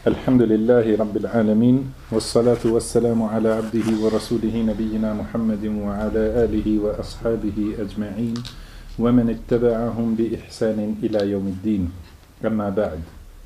الحمد لله رب العالمين والصلاة والسلام على عبده ورسوله نبينا محمد وعلى آله وأصحابه أجمعين ومن اتبعهم بإحسان إلى يوم الدين. أما بعد،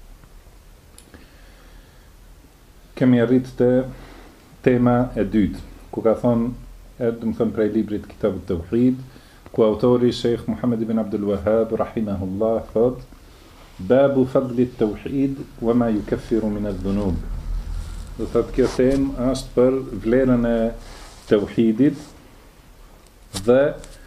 kemi arrit te tema e dytë, ku ka thonë, do të them prej librit Kitabut Tauhid, ku autori Sheikh Muhammad ibn Abdul Wahhab rahimahullah thot: Babu fadli at-tauhid wa ma yukaffiru min adh-dhunub. Do thotë kjo temë është për vlerën e tauhidit dhe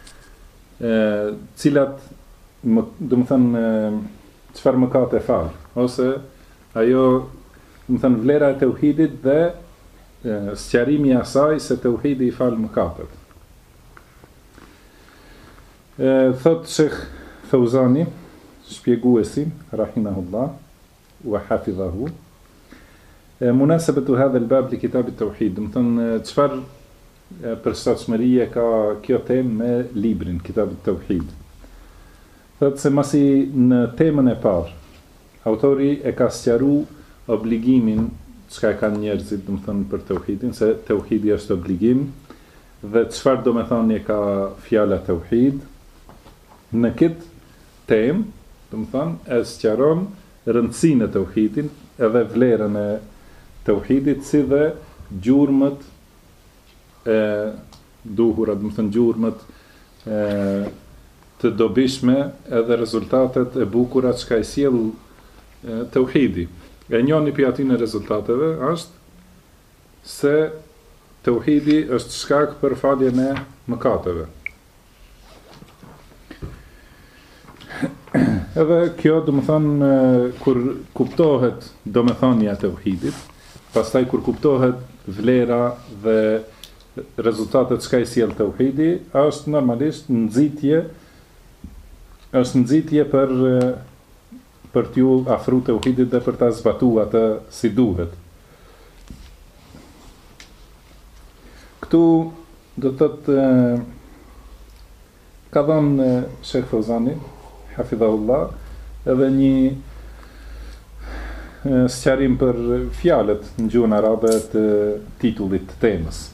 cilat do të thënë çfarë mëkate fal, ose ajo do të thënë vlera e tauhidit dhe sqarimi i asaj se tauhidi i fal mëkatet. Thot Sheikh Fauzani, shpjeguesi rahimahullah wa hafidhahu, munasabatu hadha al-bab li kitab at-tauhid, do të thënë çfarë përshtatshmërie ka kjo temë me librin Kitab at-Tauhid. Thot se masi në temën e parë autori e ka sqaruar obligimin çka e kanë njerëzit, do të thënë për tauhidin, se tauhidi është obligim dhe çfarë do të thonë ka fjala tauhid. Në këtë temë, do të thonë, e sqaron rëndësinë e tauhidit edhe vlerën e tauhidit, si dhe gjurmët e duhura, do të thënë gjurmët të dobishme edhe rezultatet e bukura që ka i sjell tauhidi. E njëni për atyre rezultateve është se tauhidi është shkak për faljen e mëkateve. Edhe kjo do të thonë kur kuptohet domethënia e tauhidit, pastaj kur kuptohet vlera dhe rezultatet çka i sjell tauhidi, është normalisht nxitje për t'ju afru tauhidit dhe për ta zbatuar atë si duhet. Këtu do të thotë ka dhënë Sheikh Fauzani hafidhahullah edhe një sqarim për fjalët në gjuhën arabe të titullit të temës.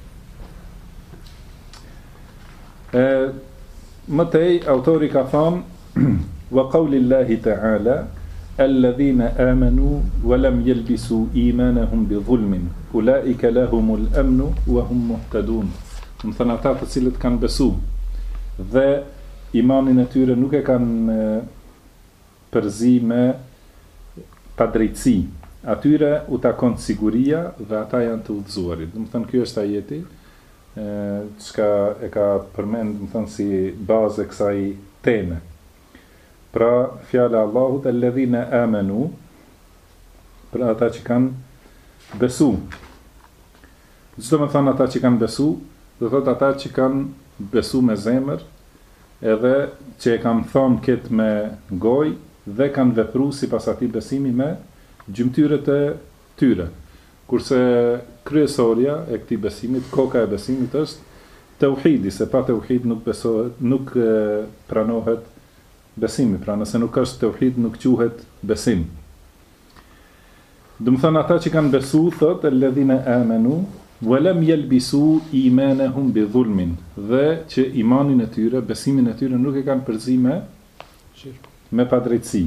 Mëtej autori ka thënë wa qawlillahi ta'ala alladhina amanu wa lam yalbisu imanahum bi dhulmin ulaika lahumul amnu wa hum muhtadun. Do të thënë ata të cilët kanë besuar dhe imanin e tyre nuk e kanë përzi me padrejtësi, atyre u takon siguria dhe ata janë të udhëzuarit. Do të thënë ky është ajeti çka e ka përmend, do të thënë si bazë e kësaj teme. Pra fjala e Allahut alladhina amanu, për ata që kanë besu. Çdo më thënë ata që kanë besu, do thotë ata që kanë besu me zemër, edhe që e kanë thonë këtë me gojë dhe kanë vepru sipas atij besimi me gjymtyrët e tyre. Kurse kryesorja e këtij besimit, koka e besimit është tauhidi, se pa tauhid nuk besohet, nuk pranohet besimi. Pra nëse nuk është tauhid, nuk quhet besim. Do të thonë ata që kanë besu, thotë alladhina amanu wa lam yalbisu imanahum bi dhulmin, dhe që imanin e tyre, besimin e tyre nuk e kanë përzi me padrejtësi.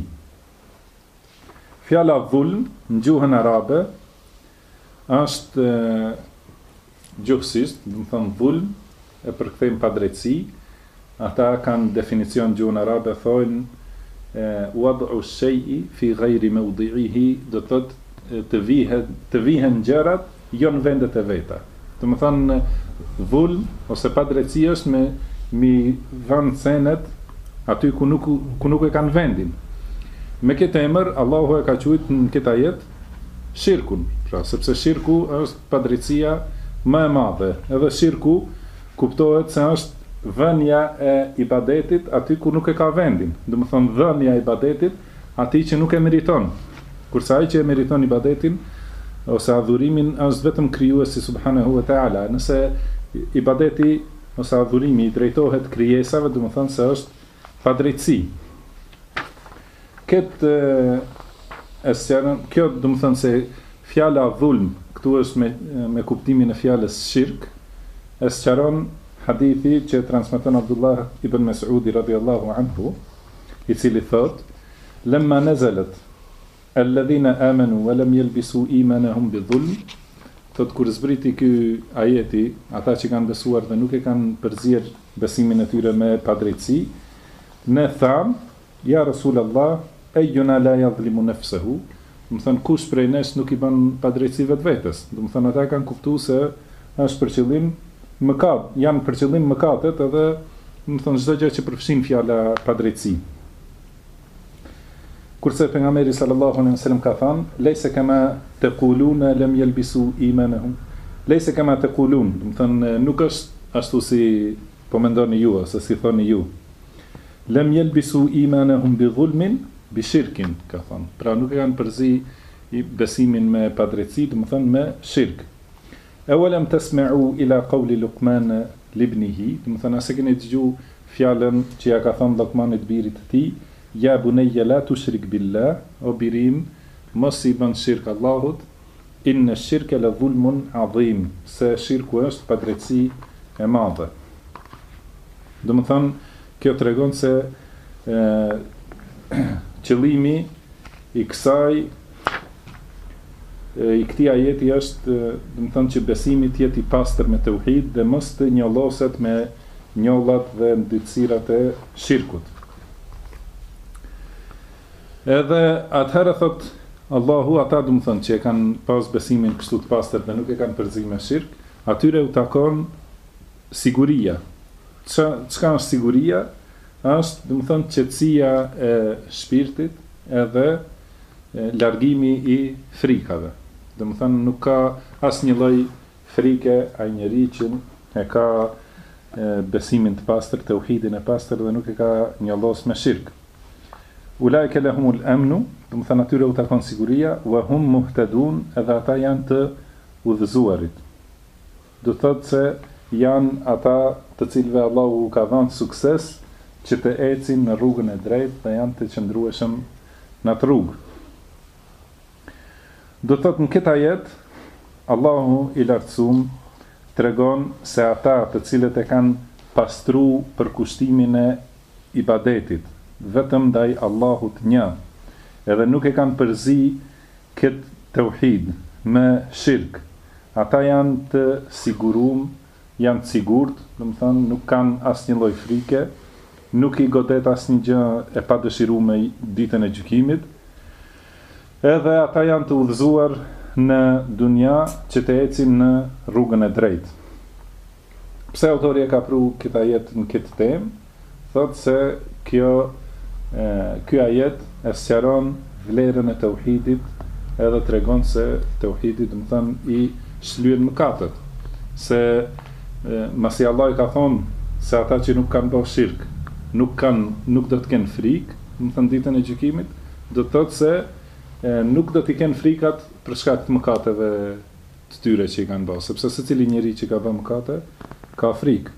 Fjala dhulm në gjuhën arabe është gjuhësisht, do të thonë dhulm e përkthejmë padrejtësi. Ata kanë definicion gjuhën arabe, thonë wad'u shay'i fi ghayri mawdi'ihi, do të thotë të vihen gjërat jo në vendet e veta. Do të thonë dhulm ose padrejtësi është me vënë senet aty ku nuk e kanë vendin. Me këtë emër Allahu e ka quajtur në këtë ajet shirkun, pra sepse shirku është padrejtësia më e madhe. Edhe shirku kuptohet se është vënia e ibadetit aty ku nuk e ka vendin. Do të thonë dhënia e ibadetit atij që nuk e meriton. Kurse ai që e meriton ibadetin ose adhurimin është vetëm krijuesi subhanahu wa taala. Nëse ibadeti ose adhurimi i drejtohet krijesave, do të thonë se është padrejtësi. Këtë e sqaron, kjo do të thënë se fjala dhulm këtu është me kuptimin e fjalës shirk, e sqaron hadithi që transmeton Abdullah ibn Mas'udi radhiyallahu anhu, i cili thot: "Lamma nazalat alladhina amanu wa lam yalbisu imanahum bidhulm", thot kur zbriti ky ajeti, ata që kanë besuar dhe nuk e kanë përzier besimin e tyre me padrejtësi, ne tham, ja Rasulullah, ayyuna la yadhlimu nafsahu, do të thënë kush prej nesh nuk i bën padrejtësi vetvetes. Do të thënë ata kanë kuptuar se është për qëllim mëkat, janë për qëllim mëkatet edhe do të thënë çdo gjë që përfshin fjala padrejtësi. Kurse pejgamberi sallallahu alaihi wasallam ka thënë: "Laysa kama taquluna lam yalbisu imanahum." Laysa kama taqulun, do të thënë nuk është ashtu si po mendoni ju ose si thoni ju. Lam yalbisu imanahum bi dhulmin bi shirkin, ka thënë. Pra nuk e kanë përzi i besimin me padrejtësi, do të thënë me shirk. Awalam tasma'u ila qawli Luqman libnihi, do të thënë as e keni dëgjuar fjalën që ja ka thënë Luqmanit birit të tij: "Ja bunayya la tushrik billah", o birim, mos i bën shirk Allahut, inna ash-shirka la dhulmun adhim, se shirku është padrejtësi e madhe. Do të thënë kjo tregon se qëllimi i këtij ajeti është, do të thënë që besimi të jetë i pastër me tauhid dhe mos të njolloset me njollat dhe ndërcirat e shirkut. Edhe atëherë thot Allahu, ata do të thënë që e kanë pas besimin kështu të pastër dhe nuk e kanë përzi me shirk, atyre u takon siguria. Çka është siguria? Është, do të thënë, qetësia e shpirtit edhe largimi i frikave. Do të thënë nuk ka asnjë lloj frike ai njeriu që e ka besimin të pastër, tauhidin e pastër dhe nuk e ka njollos me shirk. Ulaika lahumul amnu, do të thënë atyre u takon siguria, wa hum muhtadun, edhe ata janë të udhëzuarit. Do thotë se janë ata të cilëve Allahu ka dhënë sukses që të ecin në rrugën e drejtë dhe janë të qëndrueshëm në atë rrugë. Do të thotë në këtë ajet Allahu i lartësuar tregon se ata të cilët e kanë pastruar përkushtimin e ibadetit vetëm ndaj Allahut një, edhe nuk e kanë përzi këtë tauhid me shirk, ata janë të sigurum, janë të sigurt, do të thonë nuk kanë asnjë lloj frike, nuk i godet asnjë gjë e padëshiruar ditën e gjykimit, edhe ata janë të udhëzuar në dunja që të ecin në rrugën e drejtë. Pse autori e ka pru këtë ajet në këtë temë? Thotë se ky ajet e sqaron vlerën e tauhidit edhe tregon se tauhidi do të thënë i shlyen mëkatet. Se masi Allah i ka thonë se ata që nuk kanë bërë shirk, nuk do të kenë frikë, do të thënë ditën e gjykimit, do të thotë se nuk do t'i kenë frikat për shkak të mëkateve të tyre që i kanë bërë, sepse secili njeri që ka bërë mëkate ka frikë.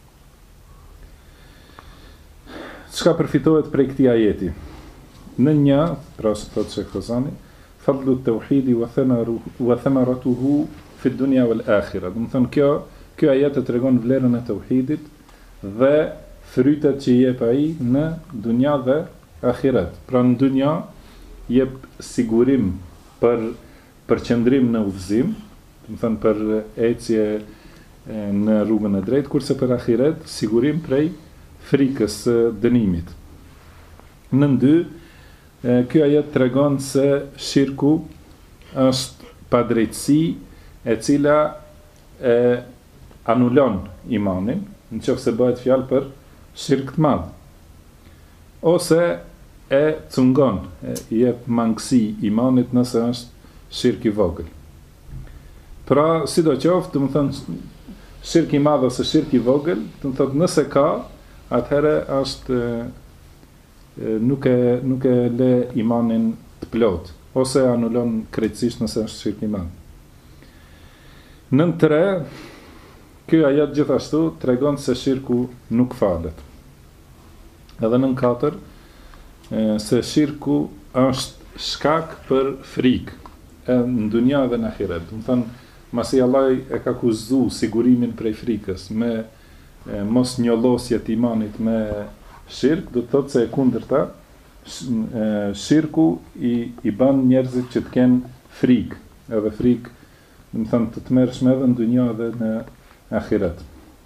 Çka përfitohet prej këtij ajeti? Në një, pra së thotë Sheikh Fozani, fadlu tauhidi wa thamaratuhu fi dunya wal akhirah. Do të thonë kjo ajet e tregon vlerën e tauhidit dhe frytet që i jep ai në dunja dhe ahiret. Pra në dunja jep sigurim për qëndrim në udhëzim, do të thënë për ecje në rrugën e drejtë, kurse për ahiret sigurim prej frikës së dënimit. Në dy, ky ajet tregon se shirku është padrejtësi e cila e anulon imanin, nëse bëhet fjalë për shirk të madh, ose e cungon, i jep mangësi imanit nëse është shirk i vogël. Pra, sidoqoftë, do të thonë shirk i madh ose shirk i vogël, do të thotë nëse ka, atëherë është nuk e le imanin të plot, ose anulon krejtësisht nëse është shirk i madh. Në 3, ky ajet gjithashtu tregon se shirku nuk falet. Edhe në 4, se shirku është shkak për frikë në dunja dhe në ahiret. Do të thonë, masi Allah e ka kushtuar sigurimin prej frikës me mos njollosje të imanit me shirk, do të thotë se e kundërta, shirku i bën njerëzit që të kenë frikë, edhe frikë, do të thonë, të tmerrshme edhe në dunja dhe në ahiret.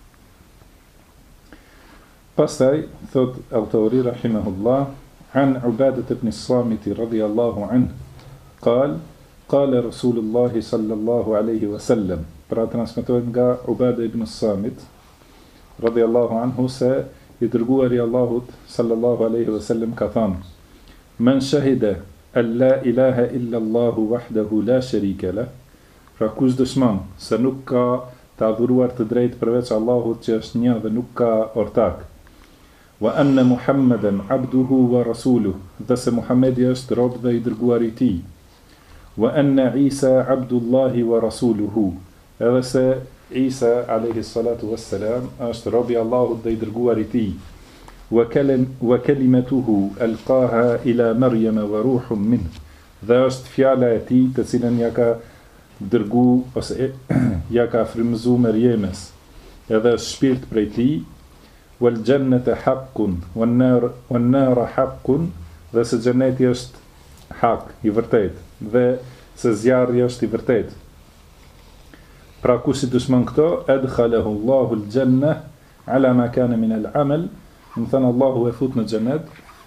Pastaj thot autori rahimahullah an Ubadah ibn as-Samit radiyallahu anhu qala Rasulullah sallallahu alaihi wasallam, pra transmetohet nga Ubadah ibn as-Samit radiyallahu anhu se i dërguari i Allahut sallallahu alaihi wasallam ka thënë: "Man shahida an la ilaha illa Allah wahdahu la sharika lah", pra kush dëshmon se nuk ka të adhuruar të drejtë përveç Allahut që është një dhe nuk ka ortak, wa anna Muhammadan abduhu wa rasuluhu, dhe se Muhamedi është rob dhe i dërguari i tij, wa anna Isa abdullahi wa rasuluhu, edhe se Isa alayhi salatu wassalam është robi i Allahut dhe i dërguari i tij, wa kalimatuhu alqaha ila Maryam wa ruhun min, dhe është fjala e tij të cilën ja ka dërgu ose ja ka frymëzuar Maryemes, edhe është shpirt prej tij, wal jannata haqqun wan nar haqqun, dhe se xheneti është hak, i vërtet, dhe se zjarri është i vërtet. Pra kush i dëshmon këto, adkhalahu Allahu al-janna ala ma kana min al-amal, do të thënë Allahu e fut në xhenet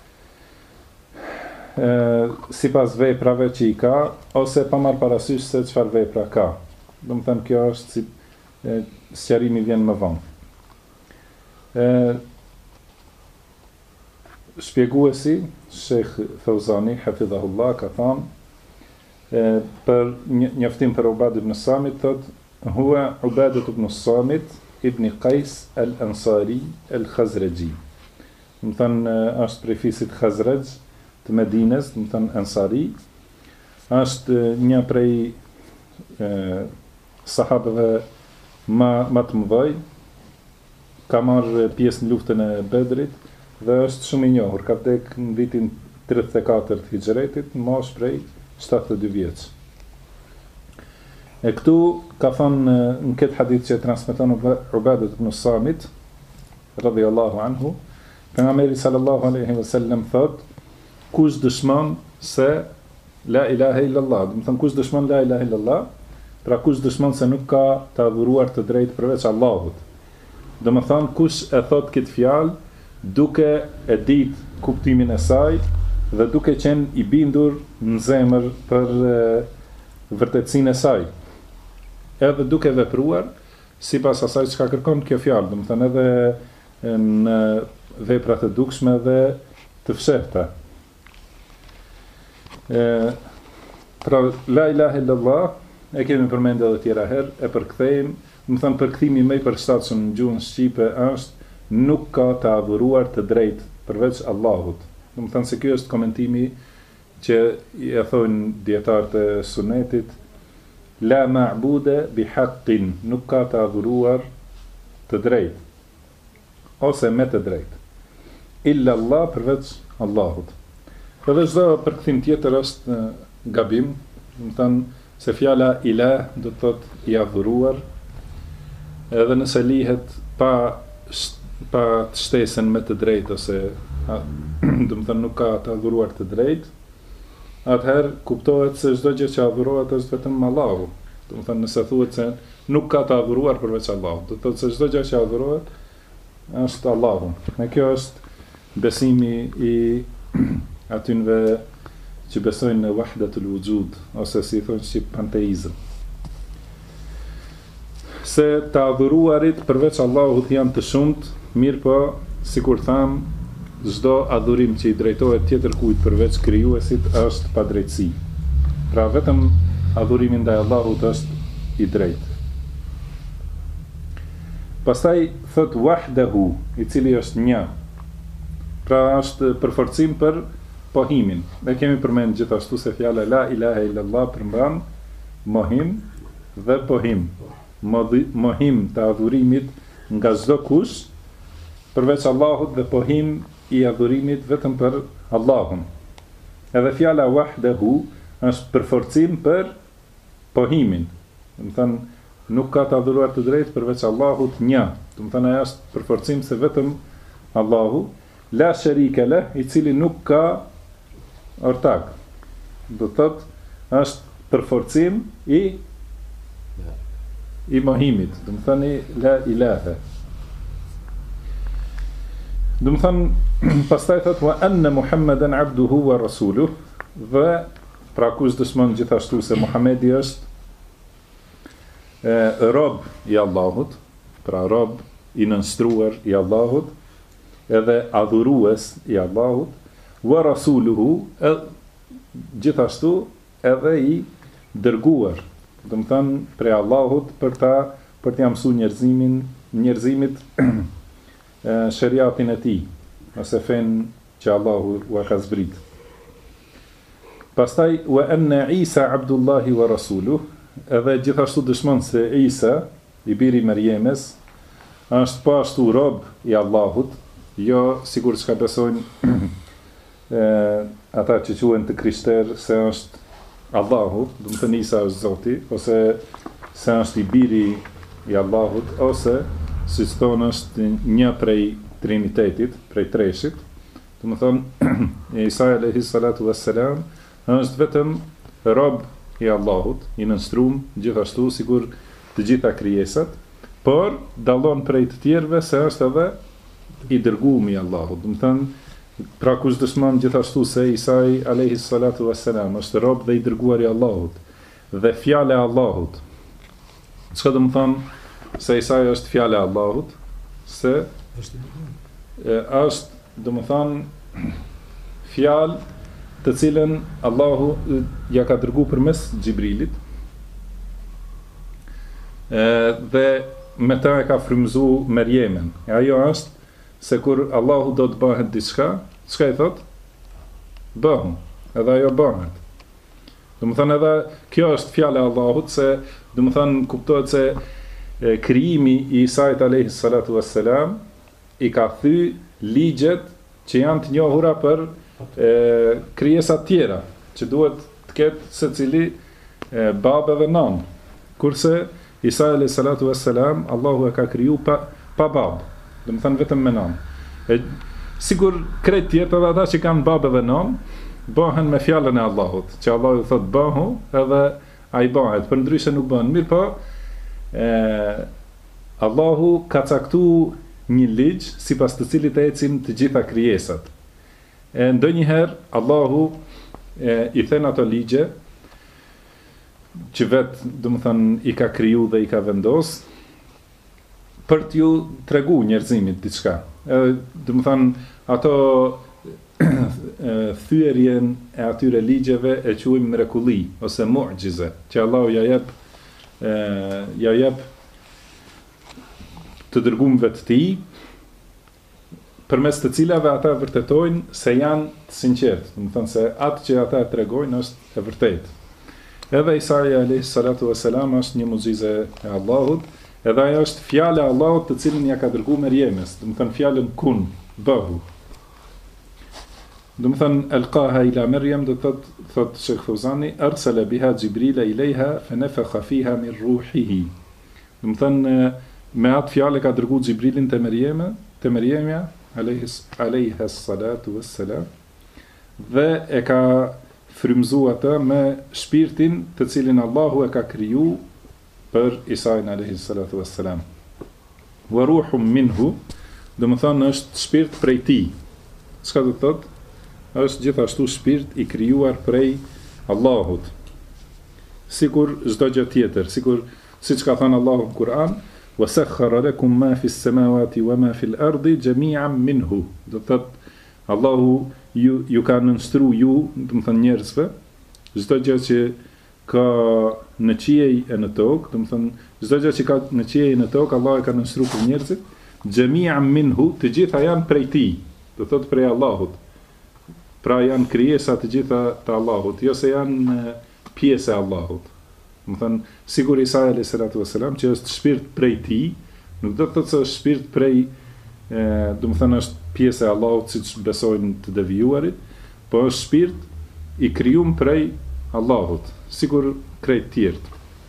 sipas veprave që i ka, ose pa marr parasysh se çfarë vepra ka. Do të thënë kjo është si sqarimi vjen më vonë. Shpjeguesi Sheikh Fauzani hafidhahullah ka thënë për njoftim për Ubadah ibn Samit, thot huwa Ubadah ibn Samit ibn Qais al-Ansari al-Khazraji. Do të thënë është prej fisit Khazraj të Medinës, do të thënë Ansari, është një prej sahabëve më të mëdhenj, ka marrë pjesë në luftën e Bedrit dhe është shumë i njohur, ka vdekur në vitin 34 të Hijretit, në moshë prej 72 vjeç. E këtu ka thënë në këtë hadith që transmeton Ubadah ibn Samit radhiyallahu anhu, pejgamberi sallallahu alaihi wasallam thot: kush dëshmon se la ilaha illallah, do të thonë kush dëshmon la ilaha illallah, pra kush dëshmon se nuk ka të adhuruar të drejtë përveç Allahut. Do më thonë, kush e thot këtë fjalë duke e ditë kuptimin e saj dhe duke qenë i bindur në zemër për vërtetësinë e saj, edhe duke vepruar sipas asaj çka kërkon kjo fjalë, do më thonë edhe në veprat e dukshme dhe të fshehta. Pra la ilaha illallah e kemi përmendur edhe tjera herë, e përkthejmë. Më thënë, përkthimi më i përshtatshëm në gjuhën shqipe është nuk ka të adhuruar të drejtë përveç Allahut. Do të thënë se ky është komentimi që e thonë dietarët e sunetit, la ma'bude bi haqqin, nuk ka të adhuruar të drejtë ose me të drejtë, illa Allah, përveç Allahut. Edhe çdo përkthim tjetër është gabim, do të thënë se fjala ilah do të thotë i adhuruar, edhe nëse lihet pa të shtesën me të drejtë, ose do të thënë nuk ka të adhuruar të drejtë, atëherë kuptohet se çdo gjë që adhurohet është vetëm Allahu. Do të thënë nëse thuhet se nuk ka të adhuruar përveç Allahut, do të thotë se çdo gjë që adhurohet është Allahu. Me kjo është besimi i atyve që besojnë në wahdatul wujud, ose si thonë shqip panteizëm. Se të adhuruarit përveç Allahut janë të shumt, mirë po, sikur tham, çdo adhurim që i drejtohet tjetër kujt përveç krijuesit është pa drejtësi. Pra vetëm adhurimi ndaj Allahut është i drejtë. Pastaj thot wahdahu, i cili është një. Pra është përforcim për pohimin. Ne kemi përmend gjithashtu se fjala la ilaha illallah përmban mohim dhe pohim. Mohim të adhurimit nga çdo kush përveç Allahut dhe pohim i adhurimit vetëm për Allahun. Edhe fjala wahdahu është përforcim për pohimin. Do të thënë nuk ka të adhuruar të drejtë përveç Allahut një. Do të thënë ajo është përforcim se vetëm Allahu, la sharika leh, i cili nuk ka ortak. Do të thotë është përforcim i mohimit. Do të thënë la ilaha. Do të thënë pastaj thotë wa anna Muhammeden abduhu wa rasuluhu, dhe pra kush dëshmon gjithashtu se Muhamedi është rob i Allahut, pra rob i nënstruar i Allahut, edhe adhurues i Allahut, wa rasuluhu, gjithashtu edhe i dërguar, do të thënë prej Allahut për t'ia mësuar njerëzimit shariatin e tij, ose fen që Allahu ua ka zbrit. Pastaj wa anna Isa abdullahi wa rasuluhu, edhe gjithashtu dëshmon se Isa, i biri Mërjemes, është po ashtu rob i Allahut, jo sikur çka besojnë ata që quhen të krishterë se është Allahu, do të thënë Isa është Zoti, ose se është i biri i Allahut, ose siç thonë është një prej Trinitetit, prej treshit. Do të thonë Isa alayhi salatu wassalam është vetëm rob i Allahut, i nënstruar gjithashtu sikur të gjitha krijesat, por dallon prej të tjerëve se është edhe i dërguar i Allahut. Do të thënë, pra kush dëshmon gjithashtu se Isa alayhi salatu wassalam është rob dhe i dërguar i Allahut dhe fjala e Allahut. Çka do të thonë se Isa është fjala e Allahut? Se është, do të thonë, fjalë të cilën Allahu ja ka dërguar përmes Xhibrilit, dhe me ta e ka frymëzuar Mërjemen. E ajo është se kur Allahu do të bëhet diçka, çka i thot? Bëhu, edhe ajo bëhet. Do të thënë edhe kjo është fjala e Allahut, se do të thënë kuptohet se krijimi i Isait alayhi salatu wassalam i ka thy ligjet që janë të njohura për krijesat tjera, që duhet të ketë secili babë dhe nanë. Kurse Isa alayhi salatu wassalam Allahu e ka kriju pa babë, do të thënë vetëm me nanë. Sigur krejt tjetër edhe ata që kanë babë dhe nanë bëhen me fjalën e Allahut, që Allahu thot bëhu, edhe ai bëhet, për ndryshe nuk bën. Mirë po, Allahu ka caktuar një ligj sipas të cilit ecin të gjitha krijesat. Ndonjëherë Allahu i thën ato ligje që vetë, do të thënë, i ka kriju dhe i ka vendos për t'ju tregu njerëzimit diçka. Do të thënë, ato thyerjen e atyre ligjeve e quajmë mrekulli ose mu'jize, që Allahu ja jep të dërguarve të tij, përmes të cilave ata vërtetojnë se janë të sinqertë, do të thënë se atë që ata tregojnë është e vërtetë. Edhe Isa alayhi salatu wassalam është një mucize e Allahut, edhe ajo është fjala e Allahut të cilën ja ka dërguar Mërjemes, do të thënë fjalën kun, bëhu. Do të thënë alqaha ila Maryam, do të thotë Sheikh Fawzani, arsala biha Jibril ilayha fa nafakha fiha min ruhihi. Do të thënë me atë fjalë ka dërguar Xhibrilin te Mërjemja alayhi salatu wassalam, dhe e ka frymëzuar atë me shpirtin të cilin Allahu e ka kriju për Isain alayhi salatu wassalam. Wa ruhum minhu, do të thonë është shpirt prej tij. Çka do të thotë? Është gjithashtu shpirt i krijuar prej Allahut. Sikur çdo gjë tjetër, siç ka thënë Allahu në Kur'an, wa sakhkhara lakum ma fi s-samawati wa ma fi l-ardi jami'an minhu. Do të thotë Allahu ju ka nënstru ju, do të thënë njerëzve, çdo gjë që ka në qiej e në tokë, do të thënë çdo gjë që ka në qiej e në tokë, Allahu e ka nënstru për njerëzit, jami'an minhu, të gjitha janë prej tij, do thotë prej Allahut. Pra janë krijesa të gjitha të Allahut, jo se janë pjesë e Allahut. Do të thënë sigur Isa alayhi salatu wassalam që është shpirt prej tij, nuk do të thotë se është shpirt prej do të thënë është pjesë e Allahut siç besojnë të devijuarit, po është shpirt i krijuar prej Allahut, sikur krejt tjerët.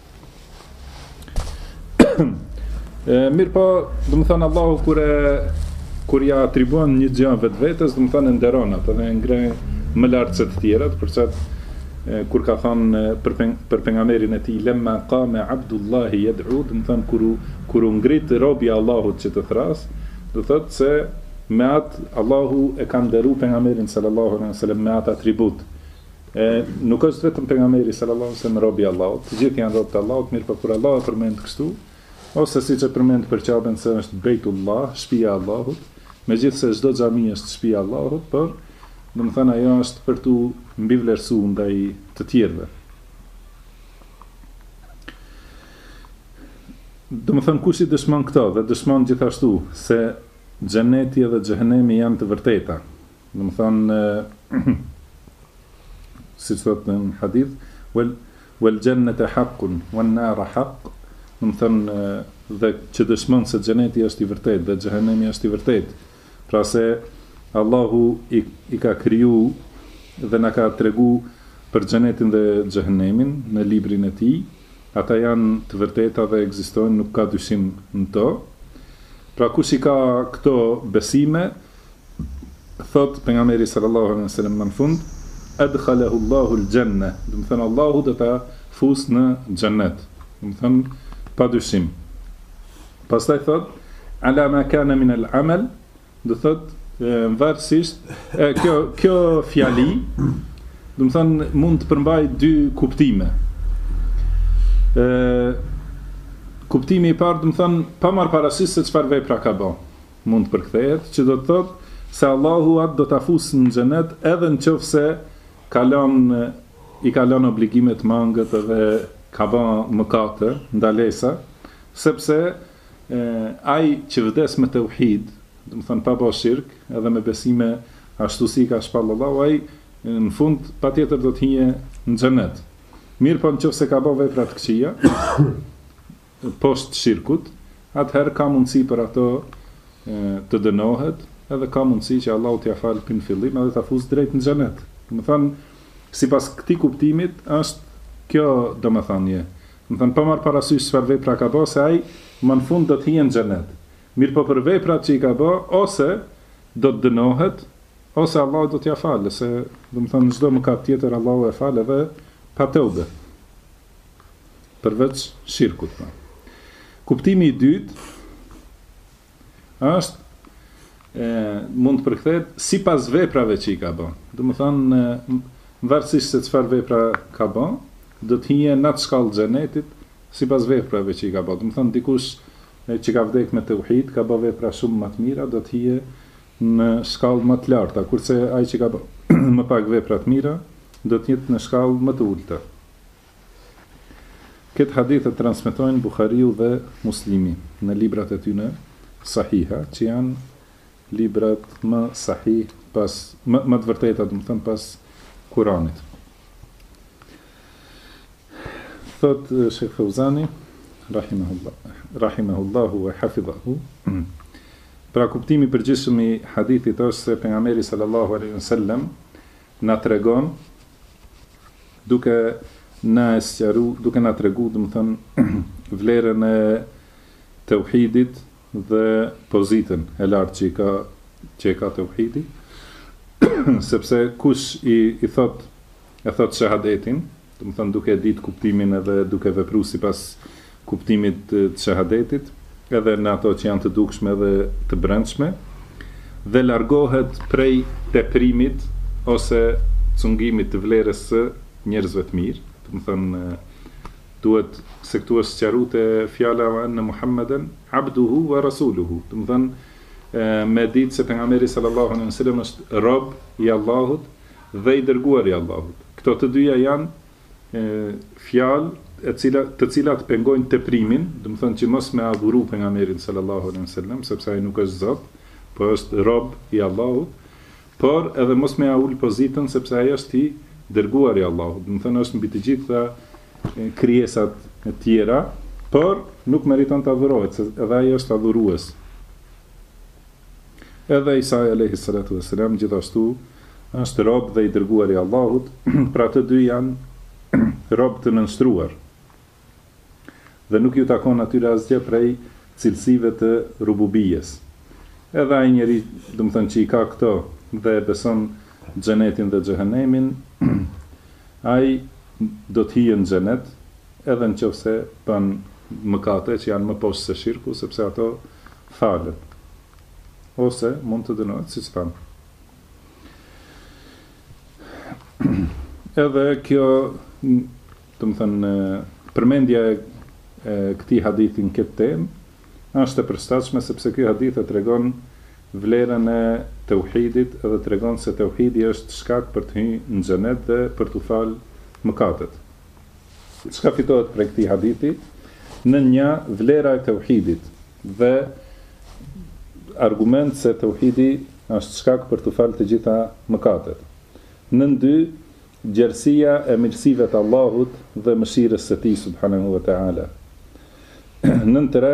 Mirë po, do të thënë Allahu kur ja atribuon një gjë vetvetes, do të thënë nderon atë dhe ngre më lart se të tjerat, përsa kur ka thënë për pejgamberin e tij lemma qama abdullahi yad'u, do të thënë kur u ngrit robi i Allahut që të thras, do thotë se me atë Allahu e ka nderuar pejgamberin sallallahu alaihi wasallam me atë atribut. Nuk është vetëm pejgamberi sallallahu alaihi wasallam robi i Allahut, të gjithë janë robë të Allahut, mirë po kur Allah e përmend kështu, ose siç e përmend për Ka'ben se është Bejtullah, shtëpia e Allahut, megjithse çdo xhami është shtëpia e Allahut, por do të thënë ajo është për tu mbivlerësuar ndaj të tjerëve. Do të thënë kush i dëshmon këto dhe dëshmon gjithashtu se xheneti dhe xhehenemi janë të vërteta. Do të thënë siç thotë në hadith, wal jannatu haqqun wan nar haqq. Do të thënë dhe që dëshmon se xheneti është i vërtetë dhe xhehenemi është i vërtetë. Pra se Allahu i ka kriju dhe na ka tregu për xhenetin dhe xhehenemin në librin e tij. Ata janë të vërteta dhe ekzistojnë, nuk ka dyshim në to. Pra kush i ka këto besime, thot pejgamberi sallallahu alaihi wasallam në fund, adkhalahu Allahu al-janna. Do të thënë Allahu do ta fus në xhenet. Do të thënë pa dyshim. Pastaj thot ala ma kana min al-amal, do thot varësisht kjo fjali, do të thënë mund të përmbajë dy kuptime. Kuptimi i parë, do të thënë pa marrë parasysh se çfarë vepra ka bë. Mund të përkthehet që do të thotë se Allahu atë do ta fusë në xhenet edhe nëse i ka lënë obligime të mangët edhe ka bën mëkate, ndalesa, sepse ai që vdes me tauhid, do të thënë pa bërë shirk, edhe me besime ashtu si ka shpall Allahu, ai në fund patjetër do të hije në xhenet. Mirë po nëse ka bërë vepra të këqija, poshtë shirkut, atëherë ka mundësi për ato të dënohet, edhe ka mundësi që Allahu t'ia falë pin fillim edhe ta fusë drejt në xhenet. Do të thënë sipas këtij kuptimit është kjo domethënie. Do të thënë pa marrë parasysh çfarë vepra ka bërë, se ai më në fund do të hije në xhenet. Mirë po për veprat që i ka bërë, ose do të dënohet, ose Allahu do t'ia falë, se do të thënë çdo mëkat tjetër Allahu e fal edhe pa teube. Përveç shirkut. Kuptimi i dytë është mund të përkthehet sipas veprave që i ka bën. Do të thënë varësisht se çfarë vepra ka bën, do të hije në atë shkallë xhenetit sipas veprave që i ka bën. Do të thënë dikush që ka vdek me tauhid, ka bën vepra shumë më të mira, do të hije në shkallë më të larta, kurse ai që ka bën më pak vepra të mira, do të jetë në shkallë më të ulta. Këtë hadith e transmetojnë Buhariu dhe Muslimi në librat e tyre sahiha, që janë librat më sahih më të vërteta, do të thënë pas Kuranit. Thot Sheikh Fauzani rahimahullahu wa hafidhahu, pra kuptimi i përgjithshëm i hadithit është se pejgamberi sallallahu alaihi wasallam na tregon duke na tregu, do të thënë vlerën e tauhidit dhe pozitën e lartë që ka tauhidi, sepse kush i thot shahadetin, do të thënë duke ditë kuptimin edhe duke vepruar sipas kuptimit të shahadetit, edhe në ato që janë të dukshme dhe të brendshme, dhe largohet prej teprimit ose cungimit të vlerës së njerëzve të mirë. Do të thënë duhet se këtu është sqaruar te fjala në Muhammeden abduhu wa rasuluhu. Do të thënë me ditë se pejgamberi sallallahu alaihi wasallam është rob i Allahut dhe i dërguar i Allahut. Këto të dyja janë fjalë të cilat pengojnë teprimin, do të thënë që mos me adhuru pejgamberin sallallahu alaihi wasallam, sepse ai nuk është Zot, por është rob i Allahut, por edhe mos me ul pozitën sepse ai është i dërguar i Allahut. Do të thënë është mbi të gjitha krijesat e tjera, por nuk meriton të adhurohet, se edhe ai është adhurues. Edhe Isa alayhi salatu wassalam gjithashtu është rob dhe i dërguar i Allahut, pra të dy janë rob të nënstruar. Dhe nuk ju takon atyre asgjë prej cilësive të rububijes. Edhe ai njeri, do të thënë që i ka këto dhe beson xhenetin dhe xhehenemin, ai do të hijë në xhenet, edhe nëse bën mëkate që janë më poshtë se shirku, sepse ato falen. Ose mund të dënohet, siç thamë. Edhe kjo, do të thënë, përmendja e këtij hadithi në këtë temë është e përshtatshme, sepse ky hadith e tregon vlerën e tauhidit edhe tregon se tauhidi është shkak për të hyrë në xhenet dhe për të falë mëkatet. Çka fitohet prej këtij hadithi? Në një, vlera e tauhidit dhe argument se tauhidi është shkak për të falë të gjitha mëkatet. Në dy, gjerësia e mirësive të Allahut dhe mëshirës së Tij subhanahu wa taala. Në tre,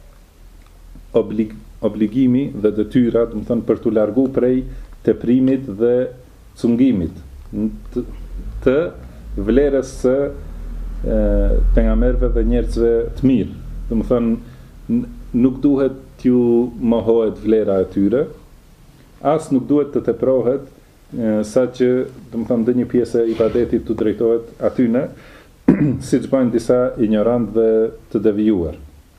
obligimi dhe detyra, do të thonë për të larguar prej teprimit dhe cungimit të vlerës së pejgamberëve dhe njerëzve të mirë. Do të thonë nuk duhet t'ju mohohet vlera e tyre, as nuk duhet të teprohet sa që, do të thonë, ndonjë pjesë e ibadetit të drejtohet atyne, siç bëjnë disa ignorant dhe të devijuar.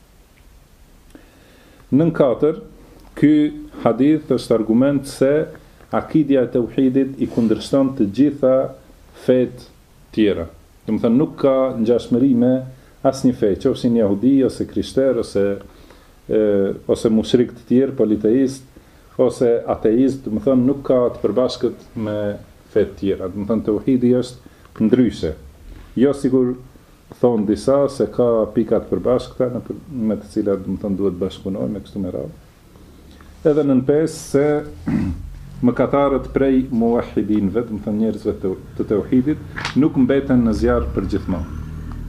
Në katër, ky hadith është argument se akidja e tauhidit i kundërshton të gjitha fetë tjera. Do të thënë nuk ka ngjashmëri me asnjë fe, qofshin jehudi ose krishterë ose mushrik të tjerë, politeist ose ateist, do të thënë nuk ka të përbashkët me fetë tjera. Do të thënë tauhidi është ndryshe. Jo sigur thonë disa se ka pika të përbashkëta me të cilat do të thënë duhet bashkëpunohen me kështu me radhë. Edhe në 5 se mëkatarët prej muwahhidinëve, do të thënë njerëzve të tauhidit, nuk mbeten në zjarr përgjithmonë.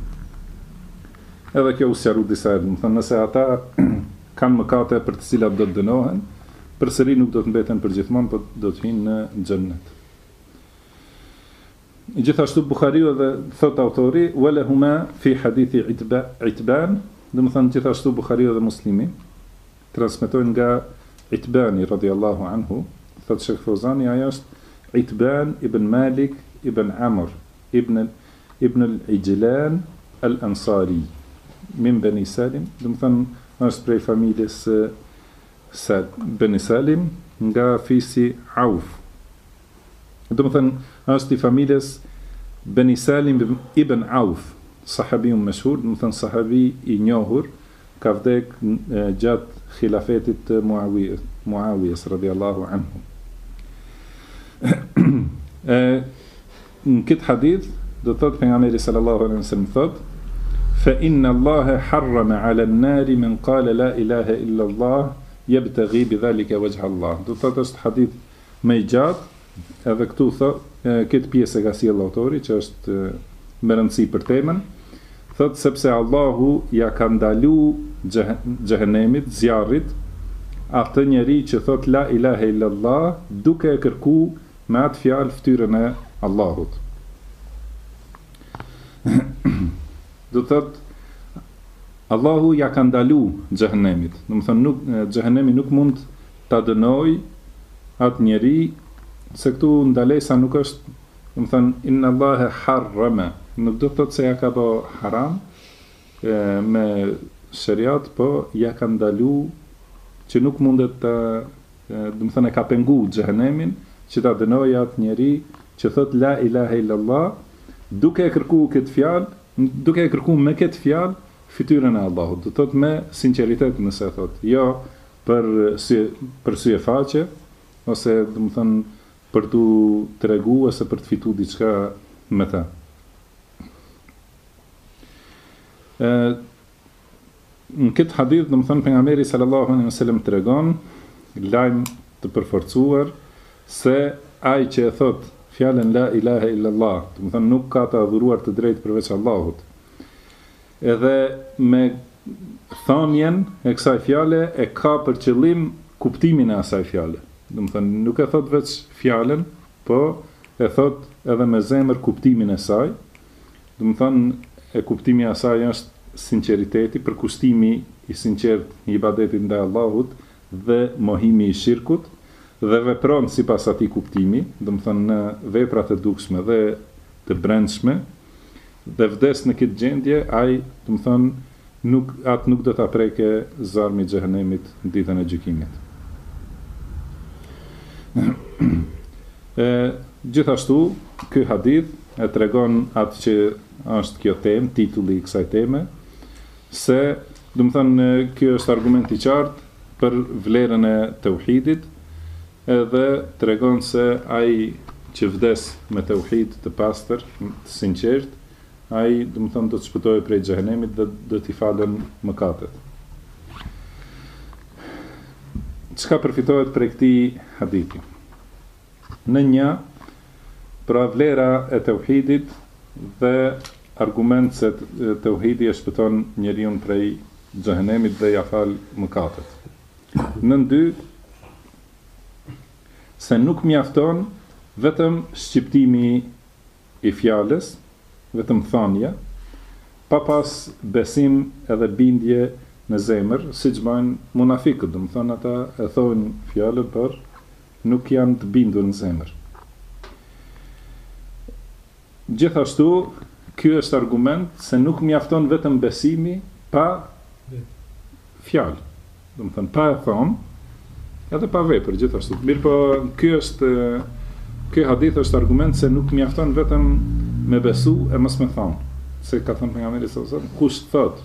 Edhe kjo u sqaru disa, do të thënë nëse ata kanë mëkate për të cilat do të dënohen, përsëri nuk do të mbeten përgjithmonë, por do të hyjnë në xhennet. Gjithashtu Buhariu dhe thot autori walahuma fi hadithi Itban, do të thënë gjithashtu Buhariu dhe Muslimi transmetojnë nga Itbani radhiyallahu anhu, thot Sheikh Fawzani, ajo është Itban ibn Malik ibn Amr ibn al-Ijlan al-Ansari min Bani Salim, do të thënë është prej familjes Bani Salim nga fisi Auf. Do të thënë është i familjes Bani Salim ibn Auf, sahabiun mashhur, do të thënë sahabi i njohur, ka vdek gjatë khilafetit të Muawiyes radhiyallahu anhu. Në këtë hadith do të thotë pejgamberi sallallahu alaihi wasallam thotë: "Fa inna Allaha harrama 'ala an-nari man qala la ilaha illa Allah yabtaghi bidhalika wajha Allah." Do të thotë është hadith më i gjatë, edhe këtu thotë këtë pjesë e ka sjellë autori që është me rëndësi për temën, thotë sepse Allahu ja ka ndalu xhehenemit, zjarrit, atë njeri që thot la ilaha illallah duke e kërku me atë fjalë fytyrën e Allahut. Do thot Allahu ja ka ndalu xhehenemit. Do të thonë nuk xhehenemi nuk mund ta dënoj atë njeri, se këtu ndalesa nuk është, do të thonë inna Allaha harrama, nuk do të thotë se ja ka bë haram me shariat, po ja ka ndalu që nuk mundet të, do të thënë, e ka pengu xhehenemin që ta dënojë atë njeri që thot la ilaha illallah, duke e kërku këtë fjalë, duke e kërku me këtë fjalë fytyrën e Allahut. Do thot me sinqeritet, nëse thot, jo për sy faqe, ose do të thënë për tu tregu ose për të fitu diçka me ta. Në këtë hadith, do të thënë pejgamberi sallallahu alaihi wasallam tregon lajm të përforcuar se ai që e thot fjalën la ilaha illallah, do të thënë nuk ka të adhuruar të drejtë përveç Allahut, edhe me thamjen e kësaj fjale e ka për qëllim kuptimin e asaj fjale. Do të thënë nuk e thot veç fjalën, po e thot edhe me zemër kuptimin e saj, do të thonë e kuptimi i asaj është sinqeriteti, përkushtimi i sinqert i ibadetit ndaj Allahut dhe mohimi i shirkut, dhe vepron sipas atij kuptimi, do të thonë në vepra të dukshme dhe të brendshme, dhe vdes në këtë gjendje, ai, do të thonë, nuk do ta preke zarmi i xhehenemit në ditën e gjykimit. Gjithashtu, ky hadith e tregon atë që është kjo temë, titulli i kësaj teme, se, do të thonë, ky është argument i qartë për vlerën e tauhidit, edhe tregon se ai që vdes me tauhid të pastër, të sinqert, ai, do të thonë, do të shpëtohet prej xhehenemit dhe do t'i falen mëkatet. Çka përfitohet prej këtij hadithi? Në një, pra vlera e tauhidit dhe argument se tauhidi e shpëton njeriu prej xhehenemit dhe ja fal mëkatet. Në dy, se nuk mjafton vetëm shqiptimi i fjalës, vetëm thënia, pa pas besim edhe bindje në zemër, siç bëjnë munafikët, do të thonë ata e thonë fjalën për nuk janë të bindur në zemër. Gjithashtu, ky është argument se nuk mjafton vetëm besimi pa fjalë, do të thonë pa e thonë, edhe pa vepër gjithashtu. Mirë po, ky hadith është argument se nuk mjafton vetëm me besu e mos me thonë. Se ka thënë pejgamberi sallallahu alajhi wasallam, kush thot.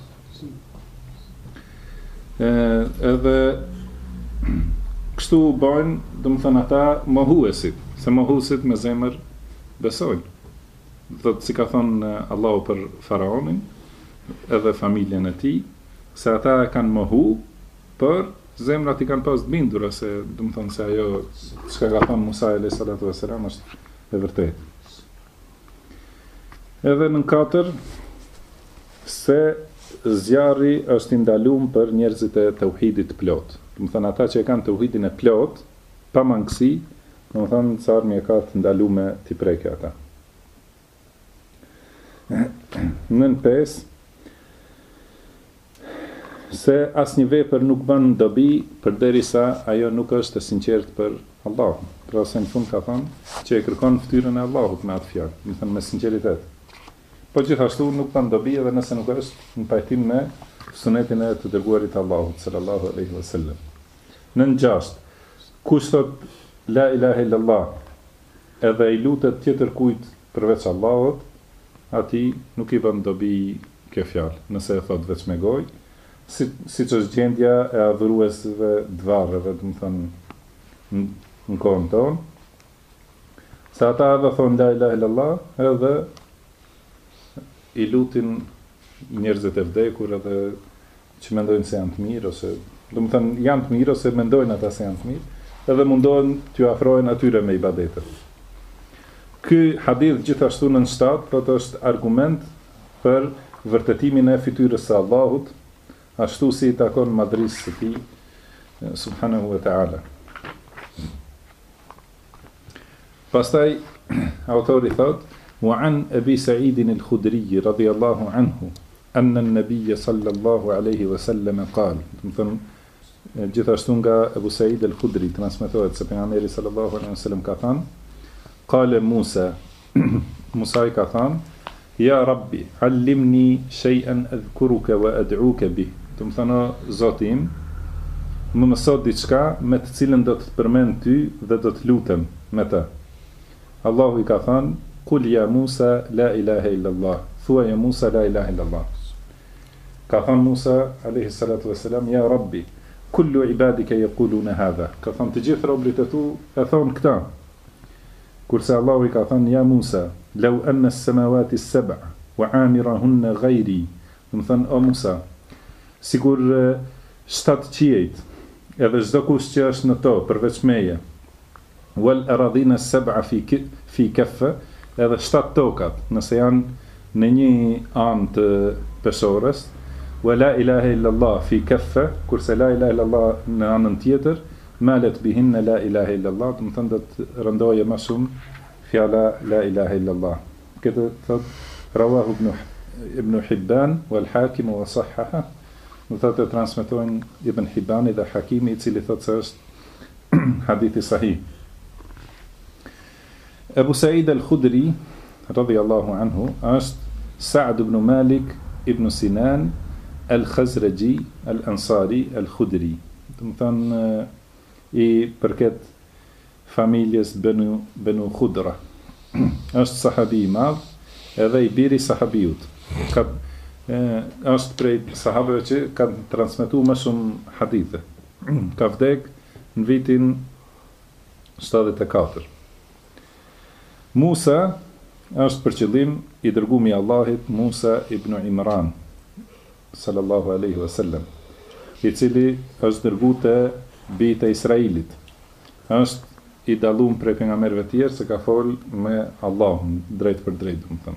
Edhe kështu bëjnë, do të thonë ata mohuesit, se mohuesit me zemër besojnë. Thot si ka thënë Allahu për faraonin, edhe familjen e tij, se ata e kanë mohu, për zemrat i kanë pas të bindur, se do të thonë se ajo çka ka thënë Musa alayhi salatu wasalam është e vërtetë. Edhe në 4, se zjarri është ndaluar për njerëzit e tauhidit plot. Do të thonë ata që e kanë tauhidin e plot, pa mangësi, do të thonë se armi e ka të ndaluar t'i prekë ata. Në 5, se asnjë vepër nuk bën dobi përderisa ajo nuk është e sinqert për Allahun. Pra se në fund ka thënë që e kërkon fytyrën e Allahut me atë fjalë, do të thonë me sinqeritet. Po gjithashtu nuk bën dobi edhe nëse nuk është në pajtim me sunetin e të dërguarit Allahut sallallahu alaihi wasallam. Në 6, kush thot la ilaha illallah edhe i lutet tjetër kujt përveç Allahut, atij nuk i bën dobi kjo fjalë, nëse e thot vetëm me gojë, siç është gjendja e adhuruesve të varreve, do të thonë në kohën tonë, se ata edhe thonë la ilaha illallah, edhe i lutin njerëzit e vdekur edhe që mendojnë se janë të mirë, ose do të thënë janë të mirë, ose mendojnë ata se janë të mirë, edhe mundohen t'ju afrojnë atyre me ibadetet. Ky hadith gjithashtu në 7, po është argument për vërtetimin e fytyrës së Allahut, ashtu si i takon madhrisë së tij subhanahu wa ta'ala. Pastaj autori thot: وعن أبي سعيد الخدري رضي الله عنه أن النبي صلى الله عليه وسلم قال. Gjithashtu nga Abu Sa'id al-Khudri transmetohet se pejgamberi sallallahu alaihi wasallam ka thënë: Qale Musa, Musa i ka thënë: Ja Rabbi, allimni shay'an adhkuruka wa ad'uka bih. Do të thonë Zoti im, më mëso diçka me të cilën do të përmend ty dhe do të lutem me të. Allahu i ka thënë: Qul ya Musa la ilaha illa Allah. Thua ya Musa la ilaha illa Allah. Ka thënë Musa alayhi salatu wassalam: Ja Rabbi, kullu ibadika yaquluna hadha. Ka thënë të gjithë robërit e tu e thonë këtë. Kurse Allahu i ka thënë: Ja Musa, law anna as-samawati as-sab'a wa 'amirahunna ghayri. Do të thonë o Musa, sikur 7 qiejt, edhe çdo kush që është në to përveç meje, wal aradhina as-sab'a fi kaffa, edhe 7 tokat, nëse janë në një anë të peshores, wa la ilaha illallah fi kaffa, kurse la ilaha illallah në anën tjetër, malet bihinna la ilaha illallah, do të thonë do të rëndoje më shumë fjala la ilaha illallah. Këtë thot rawahu ibn Hibban wal Hakim wa sahhaha. Në thotë e transmetojnë Ibn Hibani dhe Hakimi, I cili thotë se është hadithi sahih. Ebu Sa'id al-Khudri radhiyallahu anhu është Sa'd ibn Malik ibn Sinan al-Khazraji al-Ansari al-Khudri. Do të thonë I përket familjes Benu Khudra. Është sahabi I madh, edhe I biri sahabiut. Është prej sahabeve që kanë transmetuar më shumë hadithe. Ka vdek në vitin 74. Musa është për qëllim I dërguari I Allahit Musa ibn Imran sallallahu alaihi wasallam, I cili është dërguar te bijtë e Israilit. Është I dalluar prej pejgamberëve të tjerë se ka fol me Allahun drejt për drejt, domethënë.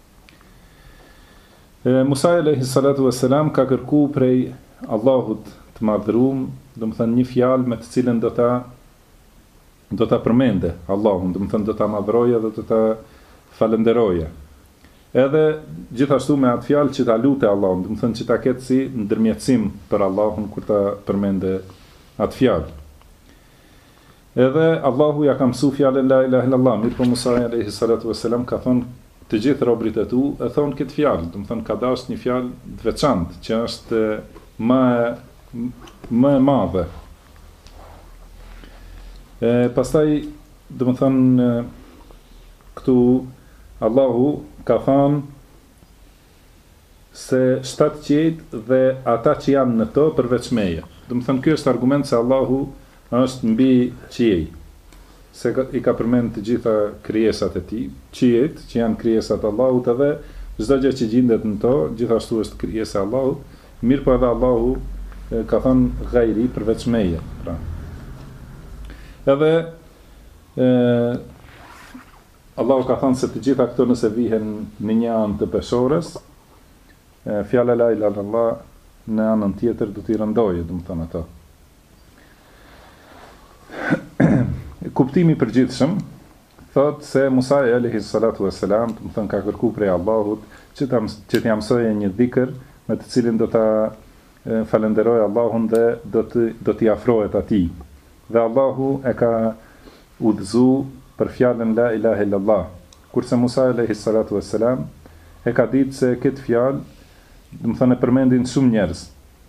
Musa alayhi salatu wassalam ka kërku prej Allahut të madhëruar, domethënë një fjalë me të cilën do ta përmende Allahun, domethënë do ta madhroja dhe do ta falenderoja. Edhe gjithashtu me atë fjalë që ta lute Allahun, domethënë që ta ketë si ndërmjetësim për Allahun kur ta përmende atë fjalë. Edhe Allahu ja ka mësuar fjalën la ilaha illallah, mirë po Musa alayhi salatu wassalam ka thonë të gjithë robrit e tu e thonë këtë fjalë, do të thonë ka dashur një fjalë të veçantë që është më e madhe. Pastaj do të thonë këtu Allahu ka thënë se 7 qiejt dhe ata që janë në to përveç meje. Do të thonë ky është argument se Allahu është mbi qiej. Se I ka përmend të gjitha krijesat e tij, qiejt që janë krijesat e Allahut, edhe çdo gjë që gjendet në to, gjithashtu është krijesë e Allahut, mirë po edhe Allahu ka thënë ghairi përveç meje, pra. Edhe Allahu ka thënë se të gjitha këto nëse vihen në një anë të peshores, fjala la ilaha illallah në anën tjetër do t'i rëndojë, domethënë ato. Kuptimi I përgjithshëm thot se Musa alayhi salatu wassalam, do të thonë ka kërku prej Allahut që t'ia mësojë një dhikr me të cilin do ta falenderojë Allahun dhe do t'i afrohet atij. Dhe Allahu e ka udhëzuar për fjalën la ilaha illallah. Kurse Musa alayhi salatu wassalam e ka ditë se këtë fjalë, do të thonë e përmendin shumë njerëz.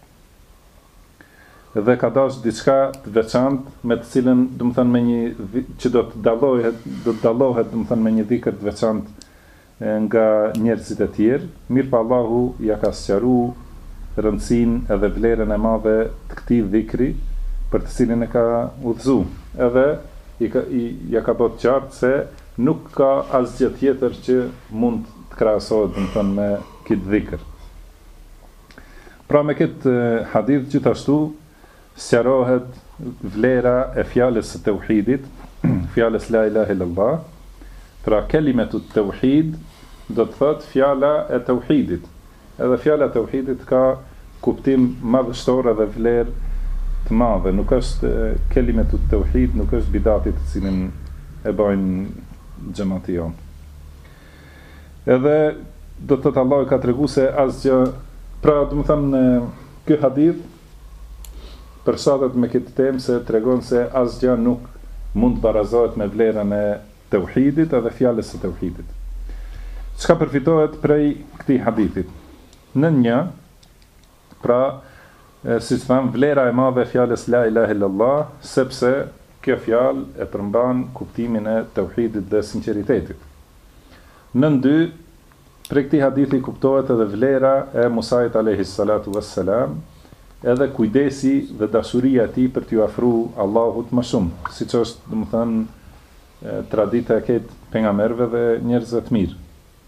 Dhe ka dashur diçka të veçantë me të cilën, do të thënë me një që do të dallohet, do të thënë me një dhikr të veçantë nga njerëzit e tjerë, mirë pa Allahu ja ka sqaruar rëndësinë edhe vlerën e madhe të këtij dhikri për të cilin e ka udhëzuar. Edhe ja ka bërë qartë se nuk ka asgjë tjetër që mund të krahasohet, do të thënë me këtë dhikr. Pra me këtë hadith gjithashtu sqarohet vlera e fjalës së tauhidit, fjalës la ilaha illallah. Pra kelimatu tauhid do të thotë fjala e tauhidit. Edhe fjala e tauhidit ka kuptim madhështor dhe vlerë të madhe. Nuk është kelimatu tauhid, nuk është bidati të cilin e bajnë xhamati jon. Edhe do të thotë Allahu ka treguar se asgjë, pra do të thënë ky hadith përshtatet me këtë temë se tregon se asgjë nuk mund të barazohet me vlerën e tauhidit edhe fjalës së tauhidit. Çka përfitohet prej këtij hadithit? Në një, pra, siç tham, vlera e madhe e fjalës la ilaha illallah, sepse kjo fjalë e përmban kuptimin e tauhidit dhe sinqeritetit. Në dy, prej këtij hadithi kuptohet edhe vlera e Musait alayhi salatu wassalam, edhe kujdesi dhe dashuria e tij për t'u afruar Allahut më shumë, siç është, domethënë, tradita e këtë pejgamberëve dhe njerëzve të mirë.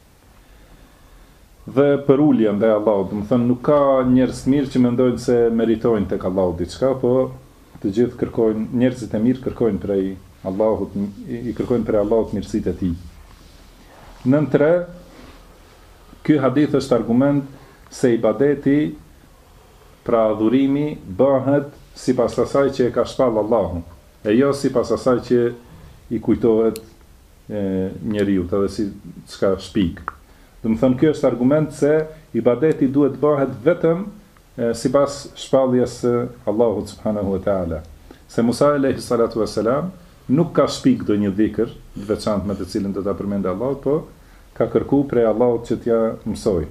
Dhe për uljen dhe Allahut, domethënë nuk ka njerëz të mirë që mendojnë se meritojnë tek Allahu diçka, po të gjithë kërkojnë, njerëzit e mirë kërkojnë prej Allahut, I kërkojnë prej Allahut mirësitë e tij. Nën 3, ky hadith është argument se ibadeti, pra adhurimi, bëhet sipas asaj që e ka shpall Allahu, e jo sipas asaj që I kujtohet njeriut, edhe si çka shpik. Do të thonë, kjo është argument se ibadeti duhet bëhet vetëm sipas shpalljes së Allahut subhanahu wa taala. Se Musa alayhi salatu wassalam nuk ka shpik do një dhikr të veçantë me të cilin do ta përmendë Allahu, po ka kërku prej Allahut që t'ja mësoj.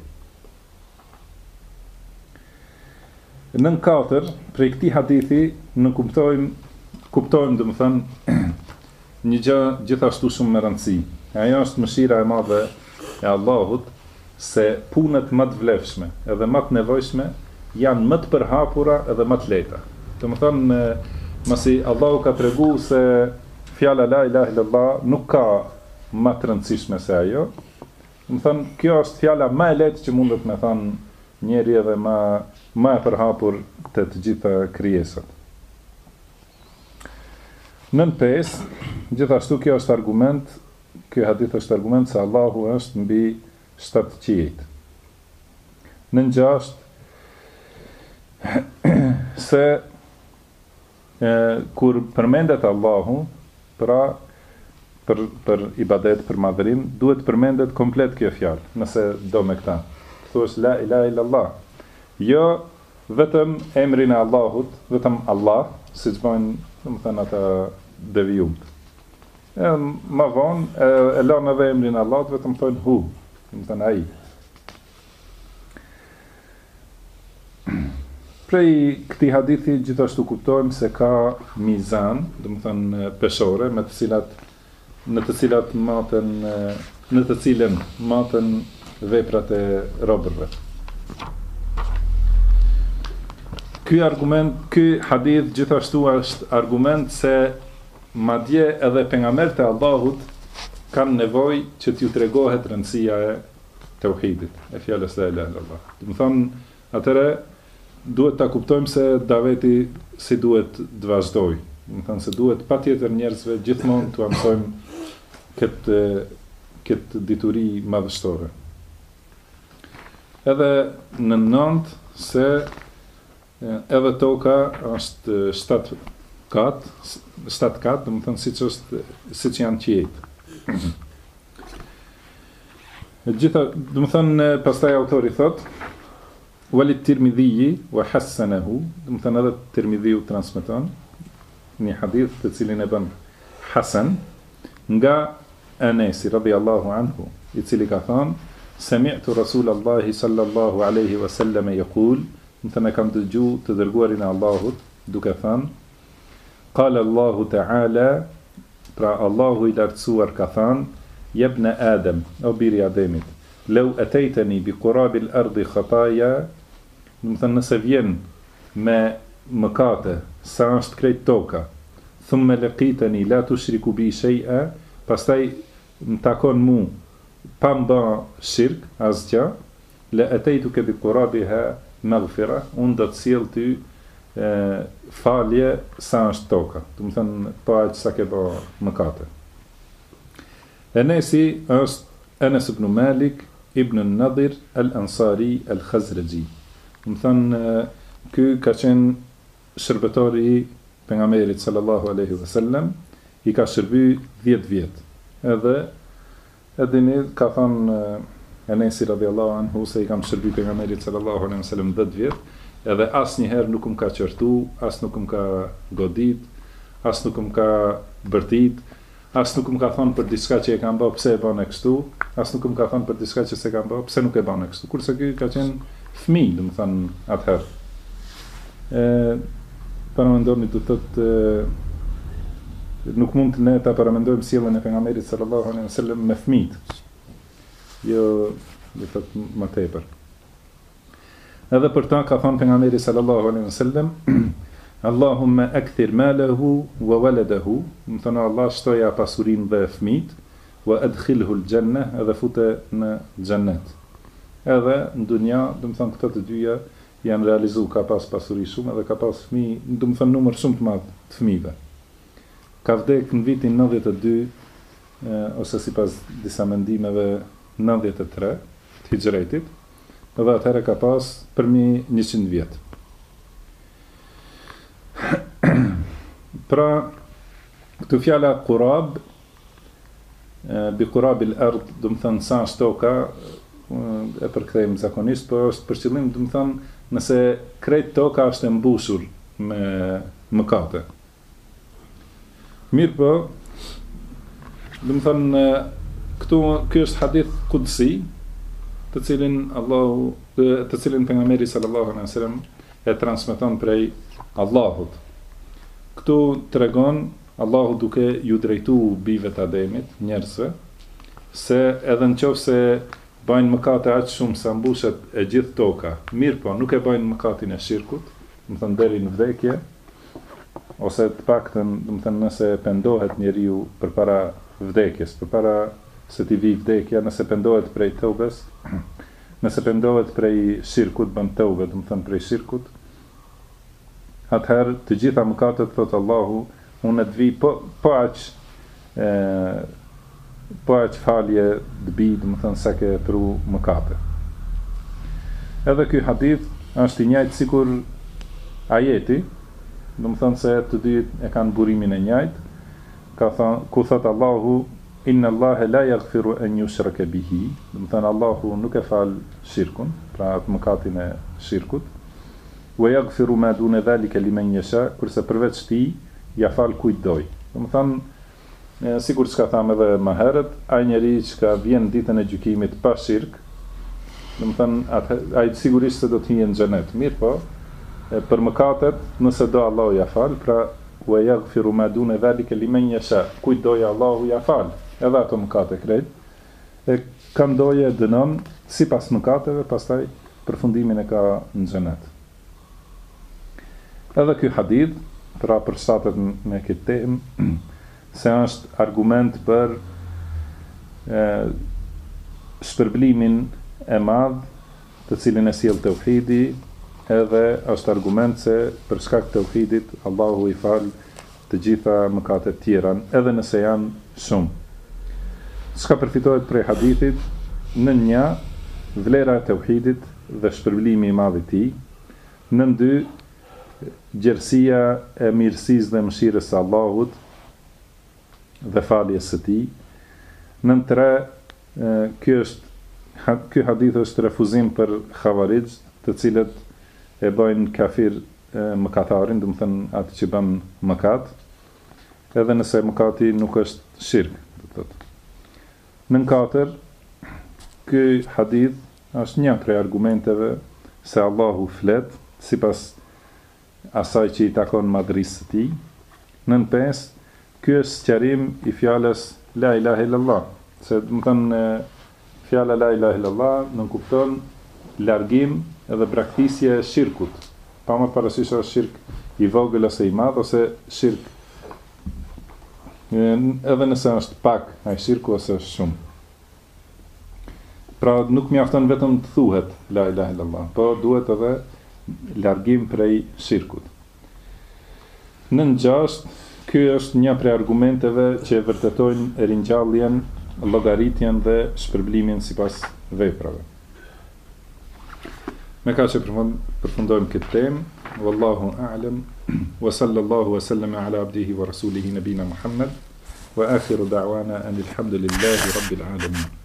Nën 4, prej këtij hadithi në kuptojmë do të thënë një gjë gjithashtu shumë me rëndësi. Ajo është mëshira e madhe e Allahut se punët më të vlefshme edhe më të nevojshme janë më të përhapura edhe më të lehta. Do të thonë, masi Allahu ka tregu se fjala la ilaha illallah nuk ka më të rëndësishme se ajo. Do të thonë, kjo është fjala më e lehtë që mundet me thënë njeri edhe më e përhapur të gjitha krijesat. Nën 5, gjithashtu kjo është argument, ky hadith është argument se Allahu është mbi 7 qiejt. Nën 6, se kur përmendet Allahu, pra për ibadet, për madhërim, duhet përmendet komplet kjo fjalë, nëse do me këta. Thuash la ilaha illallah. Jo vetëm emrin e Allahut, vetëm Allah, siç bojnë, domethënë ata devijumt. Ma vonë e lanë edhe emrin e Allahut, vetëm thonë hu, domethënë ai. Prej këtij hadithi gjithashtu kuptojmë se ka mizan, domethënë peshore, në të cilën maten veprat e robërve. Ky hadith gjithashtu është argument se madje edhe pejgamberët e Allahut kanë nevojë që t'ju tregohet rëndësia e tauhidit, e fjalës la ilaha illallah. Do të thonë, atëre duhet ta kuptojmë se daveti si duhet të vazhdojë. Do të thonë se duhet patjetër njerëzve gjithmonë t'u mësojmë këtë dituri madhështore. Edhe në 9 se edhe toka është 7 kat, do të thonë siç janë qiejt. Gjitha, do të thonë pastaj autori thot Walit Tirmidhi wa hasanahu, do të thonë edhe Tirmidhiu transmeton një hadith të cilin e bën hasan nga Anesi radhiyallahu anhu, i cili ka thënë Sami'tu Rasulallahi sallallahu alaihi wasallam yaqul, më kam dëgjuar të dërguarin e Allahut duke thënë Qala Allahu ta'ala, pra Allahu i lartësuar ka thënë Yabna Adam, o biri Ademit, law ataytani bi qurabil ardi khataya, më thënë nëse vjen me mëkate sa është krejt toka, thumma laqitani la tushriku bi shay'a, pastaj më takon mu pa mba shirk asgjë, la ataytuka bi qurabiha maghfira, unë do të sjell ty falje sa është toka. Do të thënë pa aq sa ke bë mëkate. Anesi është Anas ibn Malik ibn an-Nadir al-Ansari al-Khazraji. Do të thënë ky ka qenë shërbëtori i pejgamberit sallallahu alaihi wasallam, i ka shërby 10 vjet. Edhe edini ka thënë Anesi radhiyallahu anhu se i kam shërby pejgamberit sallallahu alaihi wasallam 10 vjet, edhe asnjëherë nuk më ka qortu, as nuk më ka godit, as nuk më ka bërtit, as nuk më ka thonë për diçka që e kam bë pse e bën kështu, as nuk më ka thonë për diçka që s'e kam bë pse nuk e bën kështu. Kurse ky ka qenë fëmijë, domethënë atëherë. Paramendoni do të thotë nuk mund të ne ta paramendojmë sjelljen e pejgamberit sallallahu alaihi wasallam me fëmijët. Jo, do të thotë më tepër. Edhe për ta ka thënë pejgamberi sallallahu alaihi wasallam Allahumma akthir malahu wa waladahu, më thënë Allah shtoja pasurinë dhe fëmijët, wa adkhilhu al-janna, edhe fute në xhennet. Edhe në dunja, do të thënë këto të dyja janë realizuar, ka pas pasuri shumë edhe ka pas fëmijë, do të thënë numër shumë të madh të fëmijëve. Ka vdek në vitin 92 ose sipas disa mendimeve 93 të hijretit, edhe atëherë ka pas përmi 100 vjet. Pra, këtu fjala qurab bi qurabil ard, do të thënë sa është toka, e përkthejmë zakonisht, po është për qëllim, do të thënë, nëse krejt toka është e mbushur me mëkate. Mirë po, do të thënë, ky është hadith qudsi, të cilin pejgamberi sallallahu alaihi wasallam e transmeton prej Allahut. Këtu tregon Allahu duke ju drejtu bijve të Ademit, njerëzve, se edhe nëse bëjnë mëkate aq shumë sa mbushet e gjithë toka, mirë po, nuk e bëjnë mëkatin e shirkut, do të thënë deri në vdekje, ose të paktën, do të thënë nëse pendohet njeriu përpara vdekjes, përpara se t'i vi vdekja, nëse pendohet prej tëubes, nëse pendohet prej shirkut, bën tëube, do të thënë prej shirkut, atëherë të gjitha mëkatet, thotë Allahu, unë të vi po aq falje të bi, do të thënë sa ke pru mëkate. Edhe ky hadith është i njëjtë sikur ajeti, do të thënë se të dy e kanë burimin e njëjtë, ku thotë Allahu, inna Allahe la yaghfiru an yushraka bihi, do të thënë Allahu nuk e fal shirkun, pra atë mëkatin e shirkut, wa yaghfiru ma dune dhalika liman yasha, kurse përveç tij ja fal kujt doj. Do të thënë, sikur çka thamë edhe më herët, ai njeriu që vjen ditën e gjykimit pa shirk, do të thënë ai sigurisht se do të hyjë në xhenet. Mirë po, për mëkatet, nëse do Allahu ja fal, pra wa yaghfiru ma dune dhalika liman yasha, kujt doj Allahu ja fal, edhe ato mëkate krejt. E kam doje dënon sipas mëkateve, pastaj përfundimin e ka në xhenet. Edhe ky hadith pra përshtatet me këtë temë, se është argument për shpërblimin e madh të cilin e sjell tauhidi, edhe është argument se për shkak të tauhidit Allahu i fal të gjitha mëkatet tjera, edhe nëse janë shumë. Çka përfitohet prej hadithit? Në një, vlera e tauhidit dhe shpërblimi i madh i tij. Në dy, gjerësia e mirësisë dhe mëshirës së Allahut dhe faljes së tij. Në tre, ky hadith është refuzim për xhavarixh, të cilët e bëjnë kafir mëkatarin, do të thënë atë që bën mëkat, edhe nëse mëkati nuk është shirk, do të thotë. Në katër, ky hadith është një prej argumenteve se Allahu flet sipas asaj që i takon madhrisë së tij. Në pesë, ky është sqarim i fjalës la ilaha illallah, se do të thënë fjala la ilaha illallah nuk kupton largim edhe braktisje e shirkut, pa më parasysh është shirk i vogël ose i madh, ose shirk edhe nëse është pak ai shirku ose është shumë. Pra nuk mjafton vetëm të thuhet la ilaha illallah, po duhet edhe largim prej shirkut. Në gjashtë, ky është një prej argumenteve që vërtetojnë ringjalljen, llogaritjen dhe shpërblimin sipas veprave. Me ka që përfundojmë këtë temë, wallahu a'lam, wa sallallahu wa sallama ala abdihi wa rasulihi nabina Muhammad, wa akhiru da'wana anil hamdulillahi rabbil alamin.